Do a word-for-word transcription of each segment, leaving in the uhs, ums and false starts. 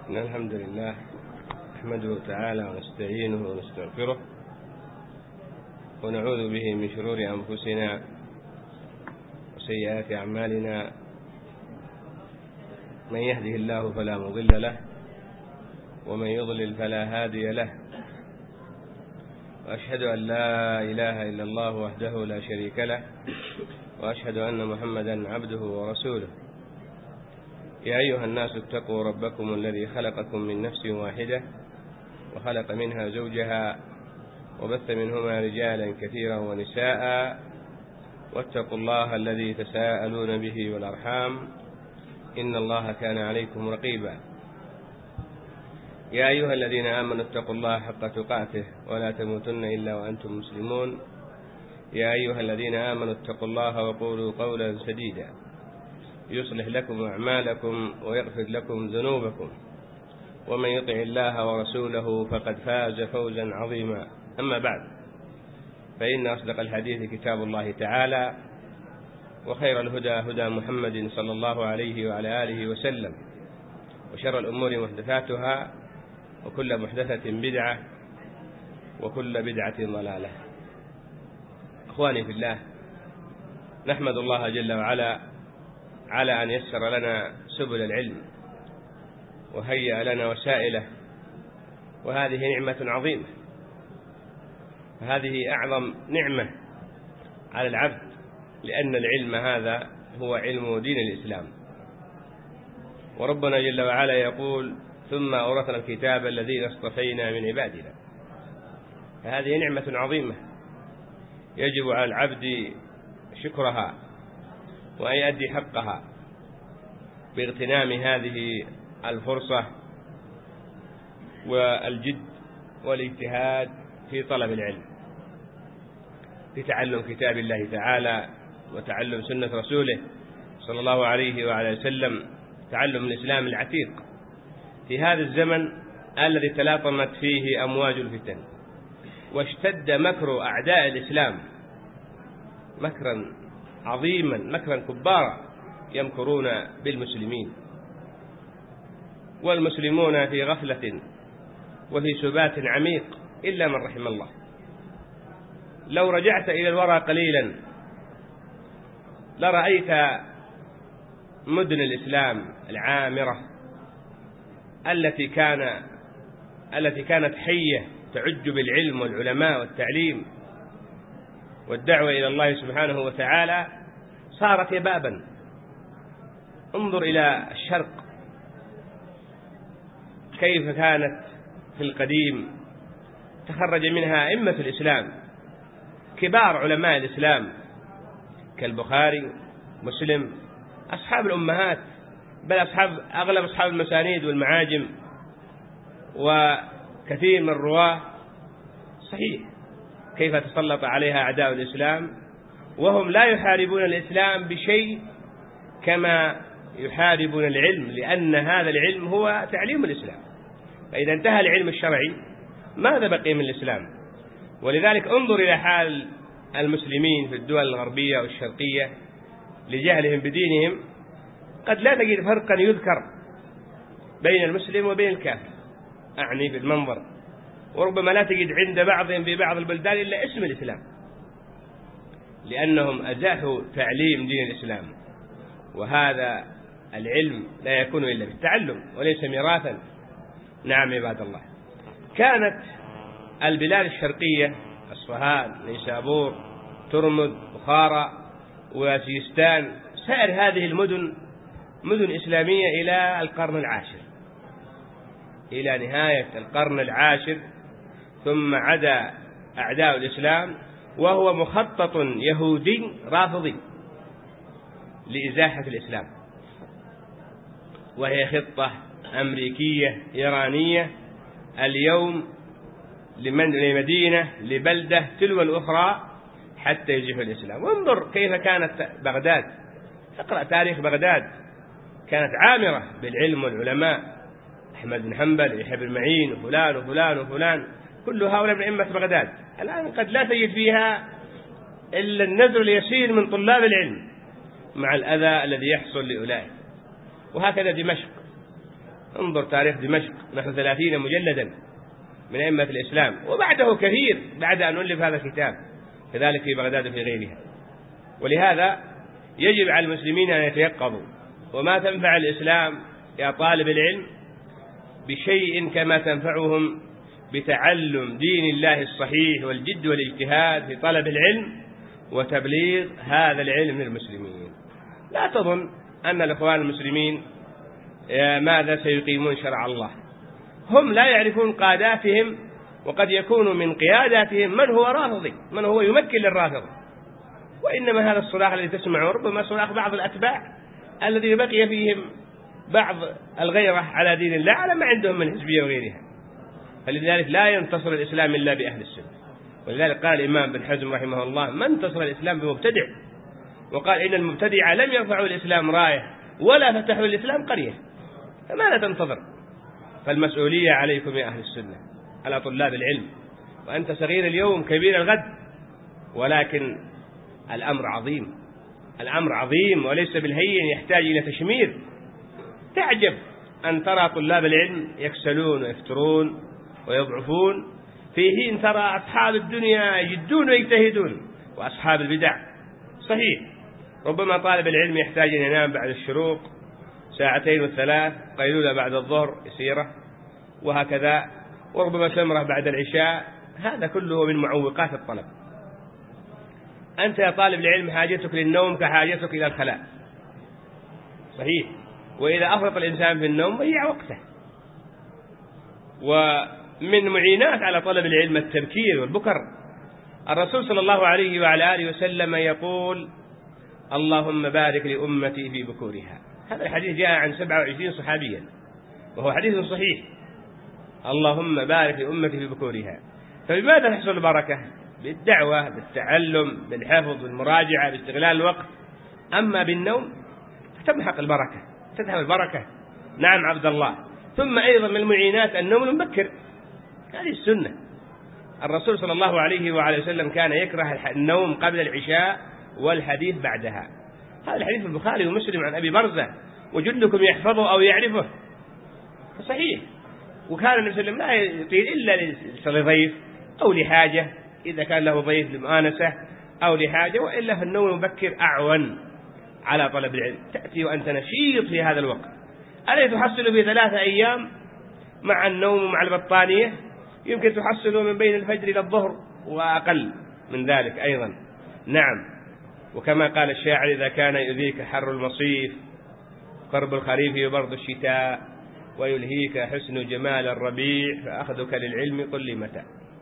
إن الحمد لله نحمده تعالى ونستعينه ونستغفره ونعوذ به من شرور أنفسنا وسيئات أعمالنا. من يهده الله فلا مضل له ومن يضلل فلا هادي له، وأشهد أن لا إله إلا الله وحده لا شريك له، وأشهد أن محمدا عبده ورسوله. يا أيها الناس اتقوا ربكم الذي خلقكم من نفس واحدة وخلق منها زوجها وبث منهما رجالا كثيرا ونساء، واتقوا الله الذي تساءلون به والأرحام إن الله كان عليكم رقيبا. يا أيها الذين آمنوا اتقوا الله حق تقاته ولا تموتن إلا وأنتم مسلمون. يا أيها الذين آمنوا اتقوا الله وقولوا قولا سديدا يصلح لكم أعمالكم ويغفر لكم ذنوبكم، ومن يطع الله ورسوله فقد فاز فوزا عظيما. أما بعد، فإن أصدق الحديث كتاب الله تعالى، وخير الهدى هدى محمد صلى الله عليه وعلى آله وسلم، وشر الأمور محدثاتها، وكل محدثة بدعة، وكل بدعة ضلالة. أخواني في الله، نحمد الله جل وعلا على أن يسر لنا سبل العلم وهيأ لنا وسائله، وهذه نعمة عظيمة، فهذه أعظم نعمة على العبد، لأن العلم هذا هو علم دين الإسلام. وربنا جل وعلا يقول: ثم أورثنا الكتاب الذين اصطفينا من عبادنا. فهذه نعمة عظيمة يجب على العبد شكرها وأن يؤدي حقها باغتنام هذه الفرصة والجد والاجتهاد في طلب العلم، في تعلم كتاب الله تعالى وتعلم سنة رسوله صلى الله عليه وعلى وسلم، تعلم الإسلام العتيق في هذا الزمن الذي تلاطمت فيه أمواج الفتن واشتد مكر أعداء الإسلام مكرا عظيما، مكرا كبارا يمكرون بالمسلمين، والمسلمون في غفلة وفي سبات عميق إلا من رحم الله. لو رجعت إلى الورى قليلا لرأيت مدن الإسلام العامرة التي كان التي كانت حية تعج بالعلم والعلماء والتعليم والدعوة إلى الله سبحانه وتعالى، صارت يبابا. انظر إلى الشرق كيف كانت في القديم، تخرج منها أئمة الإسلام كبار علماء الإسلام كالبخاري، مسلم، أصحاب الأمهات، بل أصحاب أغلب أصحاب المسانيد والمعاجم وكثير من الرواة. صحيح كيف تسلط عليها أعداء الإسلام وهم لا يحاربون الإسلام بشيء كما يحاربون العلم، لأن هذا العلم هو تعليم الإسلام. فإذا انتهى العلم الشرعي ماذا بقي من الإسلام؟ ولذلك انظر إلى حال المسلمين في الدول الغربية والشرقية لجهلهم بدينهم، قد لا تجد فرقا يذكر بين المسلم وبين الكافر، أعني في المنظر، وربما لا تجد عند بعضهم في بعض البلدان إلا اسم الإسلام، لأنهم أزاحوا تعليم دين الإسلام. وهذا العلم لا يكون إلا بالتعلم وليس ميراثا. نعم عباد الله، كانت البلاد الشرقية أصفهان، نيسابور، ترمذ، بخارى، وسيستان، سائر هذه المدن مدن إسلامية إلى القرن العاشر، إلى نهاية القرن العاشر، ثم عدا أعداء الإسلام وهو مخطط يهودي رافضي لإزاحة الإسلام، وهي خطة أمريكية إيرانية اليوم لمدينة لبلدة تلو الأخرى حتى يزيحوا الإسلام. وانظر كيف كانت بغداد، اقرأ تاريخ بغداد، كانت عامرة بالعلم والعلماء، أحمد بن حنبل، يحيى بن معين، وفلان وفلان وفلان، كل هؤلاء من أئمة بغداد. الآن قد لا تجد فيها إلا النذر اليسير من طلاب العلم مع الأذى الذي يحصل لأولئك. وهكذا دمشق، انظر تاريخ دمشق، نحو ثلاثين مجلدا من أئمة الإسلام، وبعده كثير بعد أن ألف هذا الكتاب، كذلك في بغداد وفي غيرها. ولهذا يجب على المسلمين أن يتيقظوا، وما تنفع الإسلام يا طالب العلم بشيء كما تنفعهم بتعلم دين الله الصحيح والجد والاجتهاد في طلب العلم وتبليغ هذا العلم للمسلمين. لا تظن أن الإخوان المسلمين ماذا سيقيمون شرع الله، هم لا يعرفون قاداتهم، وقد يكون من قياداتهم من هو رافضي، من هو يمكن للرافض، وإنما هذا الصراخ الذي تسمعه ربما صراخ بعض الأتباع الذي بقي فيهم بعض الغيرة على دين الله على ما عندهم من حزبية وغيرها. فلذلك لا ينتصر الإسلام إلا بأهل السنة. ولذلك قال الإمام بن حزم رحمه الله: ما انتصر الإسلام بمبتدع، وقال إن المبتدع لم يرفعوا الإسلام راية ولا فتحوا الإسلام قرية، فماذا تنتظر؟ فالمسؤولية عليكم يا أهل السنة، على طلاب العلم، وأنت صغير اليوم كبير الغد، ولكن الأمر عظيم، الأمر عظيم وليس بالهين، يحتاج إلى تشمير. تعجب أن ترى طلاب العلم يكسلون ويفترون ويضعفون، في حين ترى أصحاب الدنيا يجدون ويجتهدون، وأصحاب البدع صحيح ربما طالب العلم يحتاج أن ينام بعد الشروق ساعتين وثلاث، قيلولة بعد الظهر يسيرة، وهكذا، وربما سمرة بعد العشاء، هذا كله من معوقات الطلب. أنت يا طالب العلم حاجتك للنوم كحاجتك إلى الخلاء، صحيح، وإذا أفرط الإنسان في النوم ضيع وقته. ومن معينات على طلب العلم التبكير والبكر. الرسول صلى الله عليه وعلى آله وسلم يقول: اللهم بارك لأمتي في بكورها. هذا الحديث جاء عن سبعة وعشرين صحابيا، وهو حديث صحيح. اللهم بارك لأمتي في بكورها. فبماذا تحصل البركة؟ بالدعوة، بالتعلم، بالحفظ، بالمراجعة، باستغلال الوقت. أما بالنوم فتمحق البركة، تذهب البركة. نعم عبد الله. ثم أيضا من المعينات النوم المبكر، هذه السنة. الرسول صلى الله عليه وعلى وسلم كان يكره النوم قبل العشاء والحديث بعدها. هذا الحديث في البخاري ومسلم عن أبي برزة، وجلكم يحفظه أو يعرفه، صحيح. وكان النبي صلى الله عليه وسلم لا يطيل إلا لضيف أو لحاجة، إذا كان له ضيف لمؤانسة أو لحاجة، وإلا فالنوم المبكر أعون على طلب العلم. تأتي وأنت نشيط في هذا الوقت، ألا تحصل في ثلاثة أيام مع النوم ومع البطانية، يمكن تحصله من بين الفجر إلى الظهر وأقل من ذلك أيضا. نعم. وكما قال الشاعر: إذا كان يؤذيك حر المصيف قرب الخريف وبرد الشتاء، ويلهيك حسن جمال الربيع، فأخذك للعلم قل لي متى.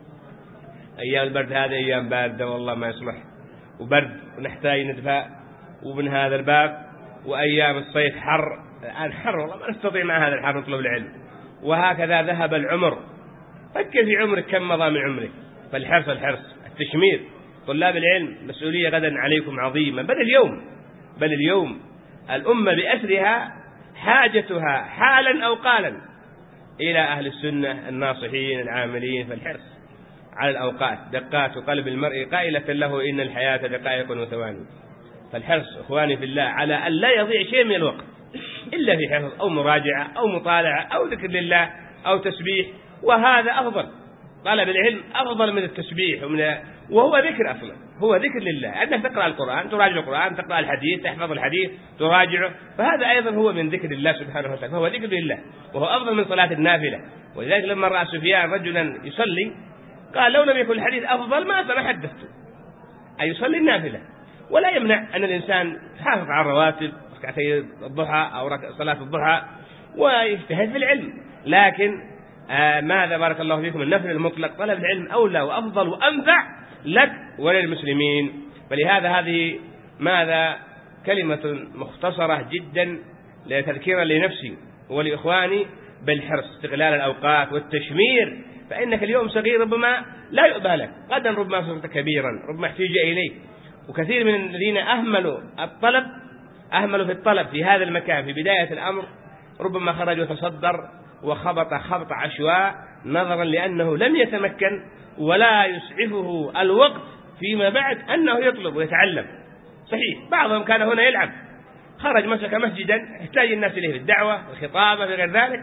أيام البرد هذه أيام باردة والله ما يصلح، وبرد ونحتاج ندفع، ومن هذا الباب وأيام الصيف حر، الآن حر والله ما نستطيع مع هذا الحر نطلب العلم. وهكذا ذهب العمر. فكر في عمرك كم مضى من عمرك. فالحرص الحرص التشمير. طلاب العلم مسؤولية غدا عليكم عظيمة، بل اليوم بل اليوم الأمة بأسرها حاجتها حالا أو قالا إلى أهل السنة الناصحين العاملين. فالحرص على الأوقات، دقات قلب المرء قائلة له إن الحياة دقائق وثواني. فالحرص إخواني في الله على أن لا يضيع شيء من الوقت إلا في حفظ أو مراجعة أو مطالعة أو ذكر لله أو تسبيح، وهذا أفضل. طلب العلم أفضل من التسبيح ومن وهو ذكر أصلا، هو ذكر لله. أنك تقرأ القرآن، تراجع القرآن، تقرأ الحديث، تحفظ الحديث، تراجعه، فهذا أيضا هو من ذكر الله سبحانه وتعالى، فهو ذكر لله، وهو أفضل من صلاة النافلة. ولذلك لما رأى سفيان رجلا يصلي قال: لو لم يكن الحديث أفضل ما تحدثت. أي يصلي النافلة. ولا يمنع أن الإنسان يحافظ على الرواتب، ركعتي الضحى أو صلاة الضحى، ويجتهد في العلم، لكن آه ماذا بارك الله فيكم النفل المطلق طلب العلم أولى وأفضل وأنفع لك وللمسلمين. فلهذا هذه ماذا كلمة مختصرة جدا لتذكيرا لنفسي ولإخواني بالحرص، استغلال الأوقات والتشمير. فإنك اليوم صغير ربما لا يؤبى لك، غدا ربما صرت كبيرا، ربما احتاج إليك. وكثير من الذين أهملوا الطلب أهملوا في الطلب في هذا المكان في بداية الأمر، ربما خرج وتصدر وخبط خبط عشواء، نظرا لأنه لم يتمكن ولا يسعفه الوقت فيما بعد أنه يطلب ويتعلم. صحيح بعضهم كان هنا يلعب، خرج مسك مسجدا يحتاج الناس إليه في الدعوة والخطابة وغير ذلك،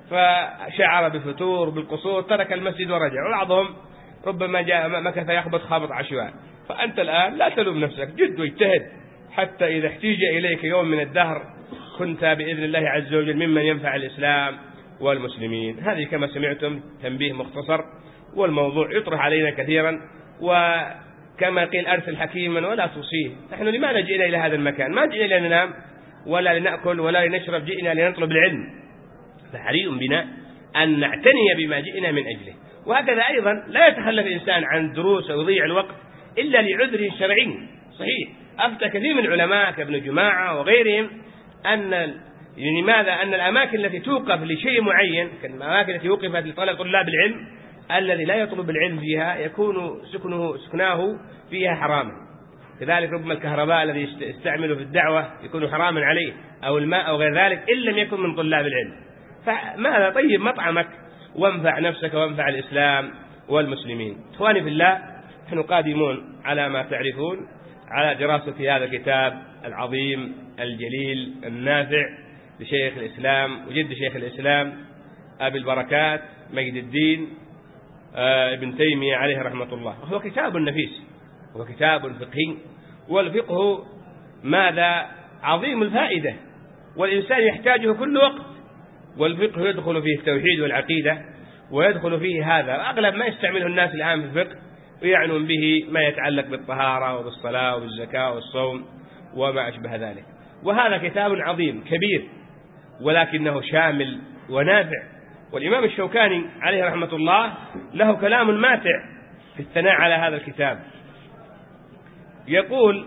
فشعر بفتور بالقصور ترك المسجد ورجع، وبعضهم ربما جاء مكث يخبط خابط عشوائي. فأنت الآن لا تلوم نفسك، جد واجتهد حتى إذا احتيج إليك يوم من الدهر كنت بإذن الله عز وجل ممن ينفع الإسلام والمسلمين. هذه كما سمعتم تنبيه مختصر، والموضوع يطرح علينا كثيرا، وكما قيل أرسل حكيما ولا توصيه. نحن لماذا جئنا إلى هذا المكان؟ ما جئنا لننام ولا لنأكل ولا لنشرب، جئنا لنطلب العلم، فحري بنا أن نعتني بما جئنا من أجله. وهكذا أيضا لا يتخلف الإنسان عن دروس أو يضيع الوقت إلا لعذر شرعي صحيح. أفتى كثير من العلماء كابن جماعة وغيرهم أن لماذا أن الأماكن التي توقف لشيء معين كالأماكن التي وقفت لطلب طلاب العلم الذي لا يطلب العلم فيها يكون سكنه سكناه فيها حراما. كذلك ربما الكهرباء الذي يستعمله في الدعوة يكون حراما عليه، أو الماء أو غير ذلك، إن لم يكن من طلاب العلم. فماذا طيب مطعمك وانفع نفسك وانفع الإسلام والمسلمين. إخواني في الله، نحن قادمون على ما تعرفون على دراسة هذا الكتاب العظيم الجليل النافع لشيخ الإسلام وجد شيخ الإسلام أبي البركات مجد الدين ابن تيمية عليه رحمة الله. وهو كتاب نفيس، وهو كتاب فقهي، والفقه ماذا عظيم الفائدة، والإنسان يحتاجه كل وقت. والفقه يدخل فيه التوحيد والعقيدة، ويدخل فيه هذا أغلب ما يستعمله الناس الآن في الفقه، ويعنون به ما يتعلق بالطهارة وبالصلاة وبالزكاة والصوم وما أشبه ذلك. وهذا كتاب عظيم كبير ولكنه شامل ونافع. والإمام الشوكاني عليه رحمة الله له كلام ماتع في الثناء على هذا الكتاب. يقول: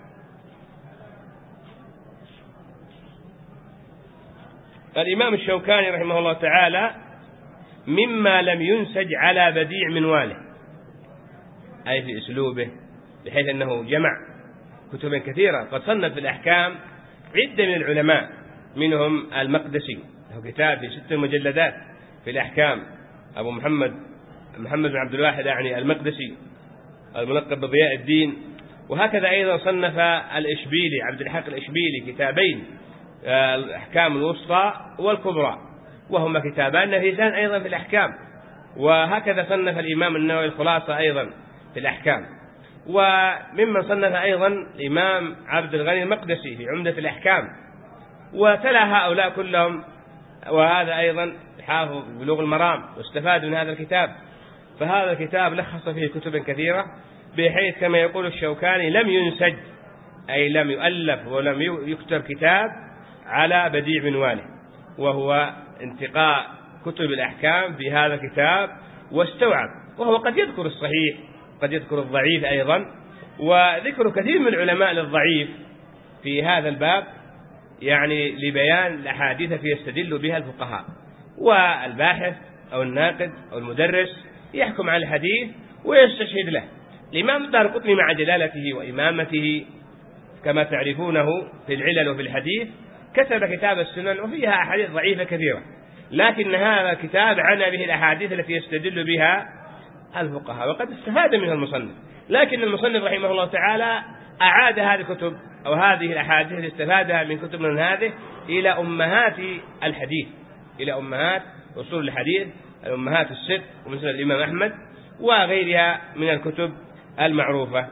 الإمام الشوكاني رحمه الله تعالى: مما لم ينسج على بديع منواله، أي في أسلوبه، بحيث أنه جمع كتبا كثيرة. قد صنف في الأحكام عدة من العلماء، منهم المقدسي له كتاب في ست مجلدات في الأحكام، أبو محمد محمد بن عبد الواحد يعني المقدسي الملقب بضياء الدين. وهكذا أيضا صنف الإشبيلي عبد الحق الإشبيلي كتابين، الأحكام الوسطى والكبرى، وهما كتابان نفيسان أيضا في الأحكام. وهكذا صنف الإمام النووي الخلاصة أيضا في الأحكام. وممن صنف أيضا الإمام عبد الغني المقدسي في عمدة الأحكام. وتلا هؤلاء كلهم، وهذا أيضا حافظ بلوغ المرام، واستفاد من هذا الكتاب. فهذا الكتاب لخص فيه كتبا كثيرة، بحيث كما يقول الشوكاني لم ينسج، أي لم يؤلف ولم يكتب كتاب على بديع منواله، وهو انتقاء كتب الأحكام في هذا الكتاب واستوعب. وهو قد يذكر الصحيح، قد يذكر الضعيف أيضا، وذكر كثير من العلماء للضعيف في هذا الباب يعني لبيان الأحاديث التي يستدل بها الفقهاء. والباحث أو الناقد أو المدرس يحكم على الحديث ويستشهد له. الإمام الدارقطني مع جلالته وإمامته كما تعرفونه في العلل وفي الحديث كتب كتاب السنن، وفيها أحاديث ضعيفة كثيرة، لكن هذا الكتاب عنى به الأحاديث التي يستدل بها الفقهاء، وقد استفاد منها المصنف. لكن المصنف رحمه الله تعالى أعاد هذه الكتب أو هذه الأحاديث التي استفادها من كتب من هذه إلى أمهات الحديث، إلى أمهات أصول الحديث، الأمهات الست ومثل الإمام أحمد وغيرها من الكتب المعروفة.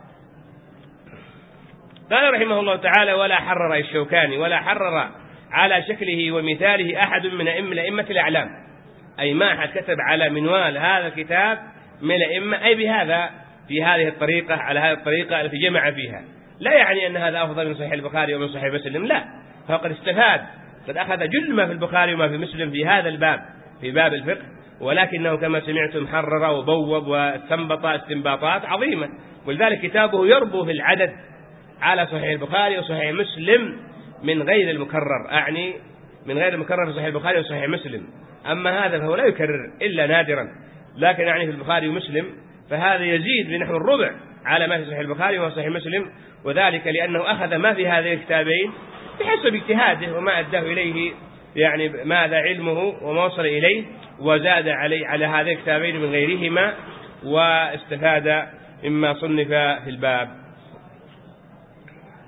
قال رحمه الله تعالى: ولا حرر الشوكاني ولا حرر على شكله ومثاله أحد من أئمة الأعلام، أي ما أحد كتب على منوال هذا الكتاب من الأئمة، أي بهذا في هذه الطريقة على هذه الطريقة التي جمع فيها. لا يعني أن هذا أفضل من صحيح البخاري ومن صحيح مسلم، لا، فقد استفاد، قد أخذ جل ما في البخاري وما في مسلم في هذا الباب، في باب الفقه، ولكنه كما سمعتم حرر وبوب واستنبط استنباطات عظيمة. ولذلك كتابه يربو في العدد على صحيح البخاري وصحيح مسلم من غير المكرر، أعني من غير المكرر في صحيح البخاري وصحيح مسلم. أما هذا فهو لا يكرر إلا نادرا، لكن يعني في البخاري ومسلم فهذا يزيد بنحو الربع على ما في صحيح البخاري وصحيح مسلم، وذلك لأنه أخذ ما في هذين الكتابين بحسب اجتهاده وما أداه إليه، يعني ماذا علمه وما وصل إليه، وزاد عليه على هذين الكتابين من غيرهما، واستفاد مما صنف في الباب.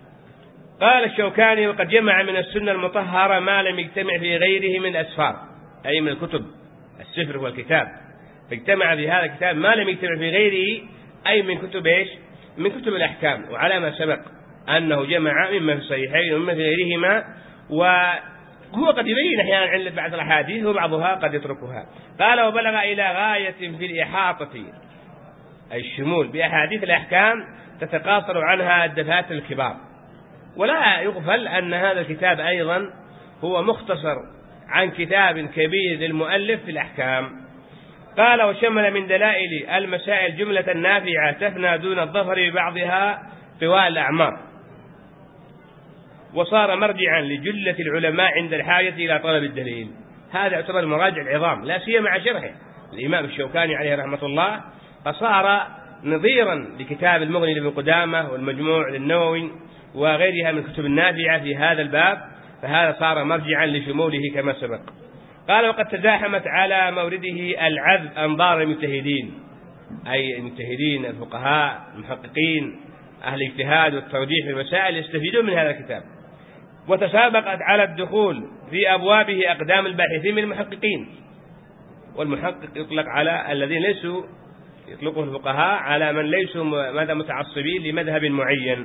قال الشوكاني: وقد جمع من السنة المطهرة ما لم يجتمع في غيره من الأسفار. أي من الكتب، السفر هو الكتاب، فاجتمع في هذا الكتاب ما لم يجتمع في غيره، أي من كتب إيش؟ من كتب الأحكام. وعلى ما سبق أنه جمع مما في الصحيحين ومما في غيرهما، وهو قد يبين أحيانا علة بعض الأحاديث وبعضها قد يتركها. قال: وبلغ إلى غاية في الإحاطة، أي الشمول، بأحاديث الأحكام تتقاصر عنها الدفاتر الكبار. ولا يغفل أن هذا الكتاب أيضا هو مختصر عن كتاب كبير للمؤلف في الأحكام. قال: وشمل من دلائل المسائل جملة نافعة تفنى دون الظفر ببعضها طوال الأعمار، وصار مرجعا لجلة العلماء عند الحاجة إلى طلب الدليل. هذا يعتبر المراجع العظام، لا سيما مع شرحه الإمام الشوكاني عليه رحمة الله، فصار نظيرا لكتاب المغني لابن قدامة والمجموع للنووي وغيرها من كتب النافعة في هذا الباب، فهذا صار مرجعا لشموله كما سبق. قال: وقد تزاحمت على مورده العذب أنظار المجتهدين، أي المجتهدين الفقهاء المحققين أهل الاجتهاد والترجيح في المسائل يستفيدون من هذا الكتاب، وتسابقت على الدخول في أبوابه أقدام الباحثين من المحققين. والمحقق يطلق على الذين ليسوا، يطلقه الفقهاء على من ليسوا ماذا متعصبين لمذهب معين.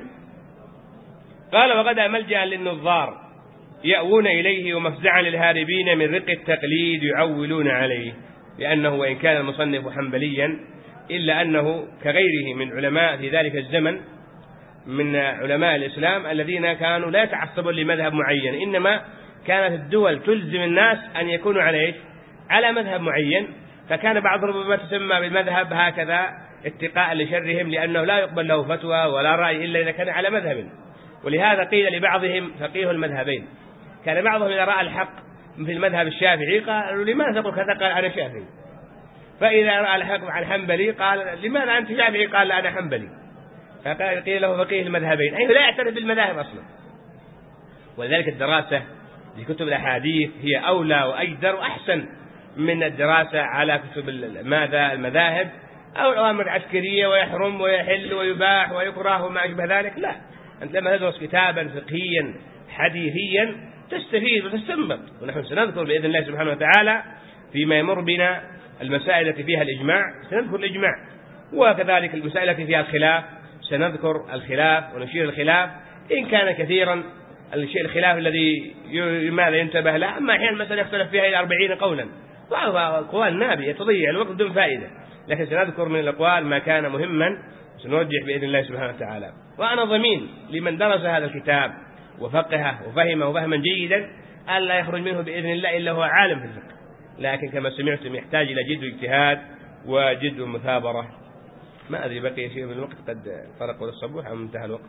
قال: وغدا ملجأ للنظار يأوون إليه ومفزعا للهاربين من رق التقليد يعولون عليه، لأنه وإن كان المصنف حنبليا إلا أنه كغيره من علماء في ذلك الزمن من علماء الإسلام الذين كانوا لا يتعصبون لمذهب معين، إنما كانت الدول تلزم الناس أن يكونوا على على مذهب معين، فكان بعضهم ربما تسمى بالمذهب هكذا اتقاء لشرهم، لأنه لا يقبل له فتوى ولا رأي إلا إذا كان على مذهب. ولهذا قيل لبعضهم فقيه المذهبين. كان بعضهم إذا رأى الحق في المذهب الشافعي قالوا: لماذا تقول كذا؟ قال: أنا شافعي. فإذا رأى الحق عن حنبلي قال: لماذا أنت شافعي؟ قال: لا أنا حنبلي. فقال قيل له فقيه المذهبين، أي لا يعترف بالمذاهب أصلا. ولذلك الدراسة لكتب الأحاديث هي أولى وأجدر وأحسن من الدراسة على كتب ماذا المذاهب أو الأوامر العسكرية ويحرم ويحل ويباح ويكره وما أشبه ذلك. لا، أنت لما تدرس كتابا فقهيا حديثيا تستفيد وتستنبط. ونحن سنذكر بإذن الله سبحانه وتعالى فيما يمر بنا المسائل التي فيها الإجماع سنذكر الإجماع، وكذلك المسائل التي فيها الخلاف سنذكر الخلاف ونشير الخلاف إن كان كثيرا الشيء الخلاف الذي لماذا ينتبه له. أما أحيانا مثلا يختلف فيها إلى أربعين قولا، بعض أقوال نابية تضيع الوقت بدون فائدة، لكن سنذكر من الأقوال ما كان مهما سنرجح بإذن الله سبحانه وتعالى. وأنا ضمين لمن درس هذا الكتاب وفقهه وفهمه فهما جيدا ألا يخرج منه بإذن الله إلا هو عالم في الفقه، لكن كما سمعتم يحتاج إلى جد واجتهاد وجد ومثابرة. ما أدري بقي شيء من الوقت، قد فرق الصبوح أم انتهى الوقت؟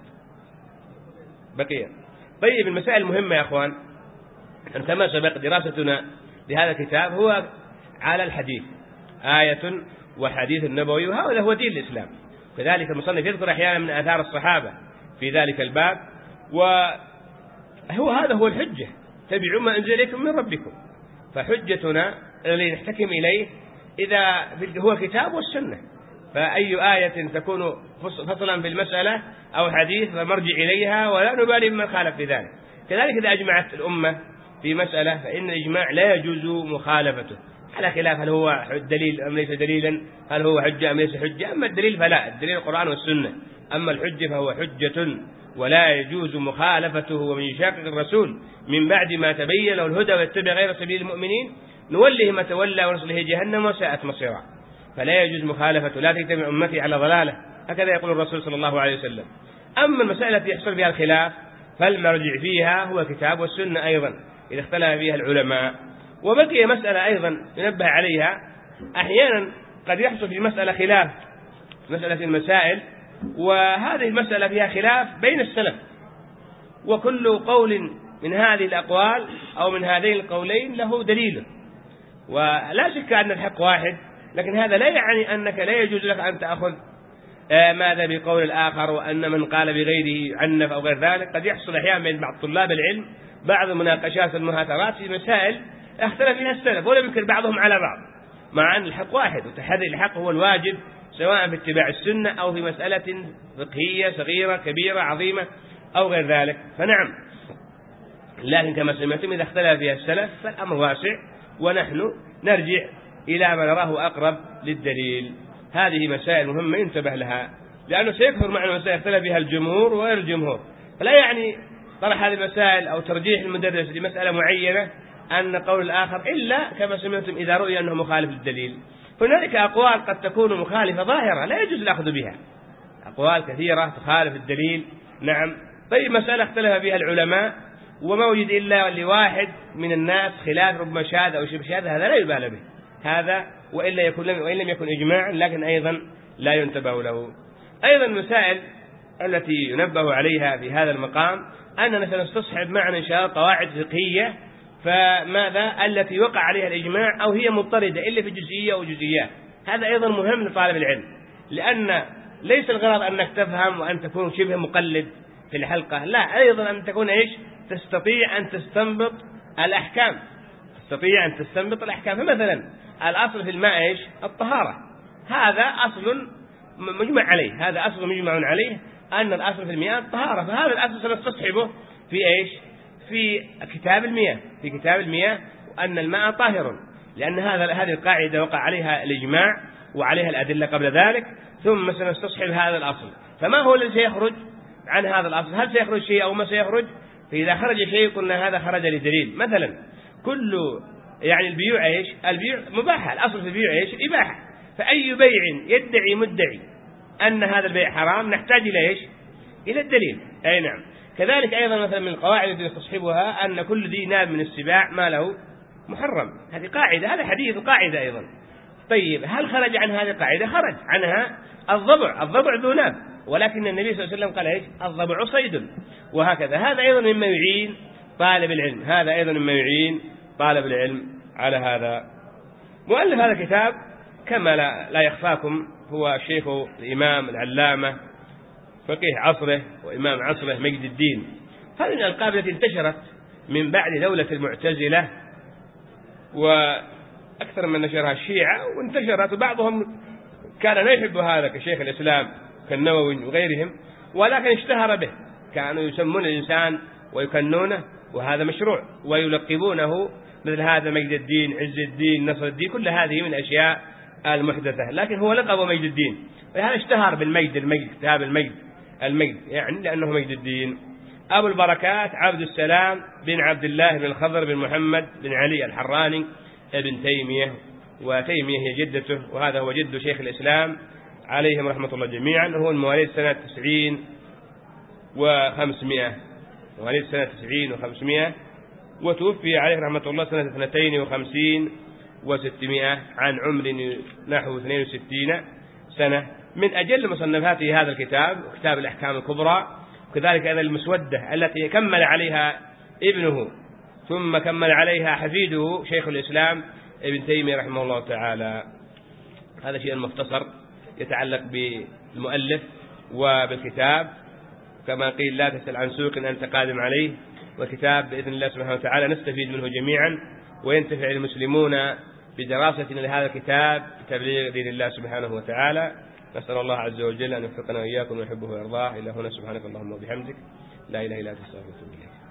بقي. طيب، المسائل المهمة يا أخوان كما سبق دراستنا لهذا الكتاب هو على الحديث، آية وحديث النبوي، وهذا هو دين الإسلام. كذلك المصنف يذكر أحيانا من آثار الصحابة في ذلك الباب، وهو هذا هو الحجة، تبعوا ما أنزل إليكم من ربكم. فحجتنا الذي نحتكم إليه إذا هو الكتاب والسنة، فأي آية تكون فصلا في المسألة أو حديث فمرجع إليها ولا نبالي بمن خالف في ذلك. كذلك إذا أجمعت الأمة في مسألة فإن الإجماع لا يجوز مخالفته، على خلاف هل هو دليل أم ليس دليلا، هل هو حجة أم ليس حجة. أما الدليل فلا، الدليل القرآن والسنة، أما الحجة فهو حجة ولا يجوز مخالفته. ومن يشاقق الرسول من بعد ما تبين له الهدى ويتبع غير سبيل المؤمنين نوله ما تولى ونصله جهنم وساءت مصيرا. فلا يجوز مخالفته، لا تجتمع أمتي على ضلالة، هكذا يقول الرسول صلى الله عليه وسلم. أما المسألة التي يحصل فيها الخلاف فالمرجع فيها هو الكتاب والسنة أيضا إذا اختلف فيها العلماء. وبقي مسألة أيضا ينبه عليها، أحيانا قد يحصل في مسألة خلاف مسألة المسائل، وهذه المسألة فيها خلاف بين السلف، وكل قول من هذه الأقوال أو من هذين القولين له دليل، ولا شك أن الحق واحد، لكن هذا لا يعني أنك لا يجوز لك أن تأخذ ماذا بقول الآخر، وأن من قال بغيره عنف أو غير ذلك. قد يحصل أحيانا بين بعض طلاب العلم بعض المناقشات والمهاترات في مسائل اختلف فيها السلف ولم ينكر بعضهم على بعض، مع أن الحق واحد، وتحري الحق هو الواجب سواء في اتباع السنة أو في مسألة فقهية صغيرة كبيرة عظيمة أو غير ذلك. فنعم، لكن كما سمعتم إذا اختلف فيها السلف فالأمر واسع ونحن نرجع إلى ما نراه أقرب للدليل. هذه مسائل مهمة انتبه لها، لأنه سيكثر معنا مسائل اختلف فيها الجمهور وغير الجمهور، فلا يعني طرح هذه المسائل أو ترجيح المدرس لمسألة معينة أن قول الآخر إلا كما سمعتم إذا رؤي أنه مخالف للدليل. هنالك أقوال قد تكون مخالفة ظاهرة لا يجوز الأخذ بها، أقوال كثيرة تخالف الدليل. نعم. طيب مسألة اختلف فيها العلماء وما وجد إلا لواحد من الناس خلاف ربما شاذ أو شبه شاذ، هذا لا يبال به، هذا وإلا يكون وإن لم يكن إجماعا لكن أيضا لا ينتبه له. أيضا المسائل التي ينبه عليها في هذا المقام أننا سنستصحب معنا إن شاء الله قواعد فقهية، فماذا التي وقع عليها الإجماع أو هي مضطردة إلا في جزئية أو جزئيات. هذا أيضا مهم لطالب العلم، لأن ليس الغرض أنك تفهم وأن تكون شبه مقلد في الحلقة، لا، أيضا أن تكون إيش تستطيع أن تستنبط الأحكام، تستطيع أن تستنبط الأحكام. فمثلا الأصل في الماء إيش الطهارة، هذا أصل مجمع عليه، هذا أصل مجمع عليه أن الأصل في المياه الطهارة، فهذا الأصل سنستصحبه في إيش في كتاب المياه، في كتاب المياه أن الماء طاهر، لأن هذا هذه القاعدة وقع عليها الإجماع وعليها الأدلة قبل ذلك، ثم سنستصحب هذا الأصل. فما هو الذي سيخرج عن هذا الأصل؟ هل سيخرج شيء أو ما سيخرج؟ فإذا خرج شيء قلنا هذا خرج لدليل. مثلا كل يعني البيوع إيش البيوع مباحة، الأصل في البيوع إيش الإباحة، فأي بيع يدعي مدعي أن هذا البيع حرام نحتاج إلى إيش إلى الدليل. أي نعم. كذلك أيضا مثلا من القواعد التي تصحبها أن كل ذي ناب من السباع ما له محرم، هذه قاعدة، هذا حديث قاعدة أيضا. طيب هل خرج عن هذه القاعدة؟ خرج عنها الضبع، الضبع ذو ناب، ولكن النبي صلى الله عليه وسلم قال إيش الضبع صيد، وهكذا. هذا أيضا مما يعين طالب العلم، هذا أيضا مما يعين طالب العلم على هذا. مؤلف هذا الكتاب كما لا, لا يخفاكم هو الشيخ الإمام العلامة فقيه عصره وإمام عصره مجد الدين. هذه من الألقاب التي انتشرت من بعد دولة المعتزلة، وأكثر من نشرها الشيعة وانتشرت، وبعضهم كان لا يحب هذا كشيخ الإسلام كالنووي وغيرهم، ولكن اشتهر به، كانوا يسمون الإنسان ويكنونه، وهذا مشروع، ويلقبونه مثل هذا مجد الدين، عز الدين، نصر الدين، كل هذه من الأشياء المحدثة، لكن هو لقب مجد الدين، وهذا اشتهر بالمجد، المجد كتاب المجد المجد يعني لأنه مجد الدين. أبو البركات عبد السلام بن عبد الله بن الخضر بن محمد بن علي الحراني ابن تيمية، وتيمية هي جدته، وهذا هو جد شيخ الإسلام عليهم رحمة الله جميعا. هو المواليد سنة تسعين وخمسمائة، مواليد سنة تسعين وخمسمائة، وتوفي عليه رحمة الله سنة اثنتين وخمسين وستمائة عن عمر نحو اثنين وستين سنة. من أجل مصنفاته هذا الكتاب، كتاب الأحكام الكبرى، وكذلك أيضا المسودة التي كمل عليها ابنه ثم كمل عليها حفيده شيخ الإسلام ابن تيمية رحمه الله تعالى. هذا شيء مختصر يتعلق بالمؤلف وبالكتاب. كما قيل لا تسأل عن سوق أنت قادم عليه، وكتاب بإذن الله سبحانه وتعالى نستفيد منه جميعا، وينتفع المسلمون بدراستنا لهذا الكتاب بتبليغ دين الله سبحانه وتعالى. نسأل الله عز وجل أن يوفقنا وإياكم ويحبه ويرضاه. إلى هنا سبحانك اللهم وبحمدك لا إله إلا أنت أستغفرك وأتوب إليك.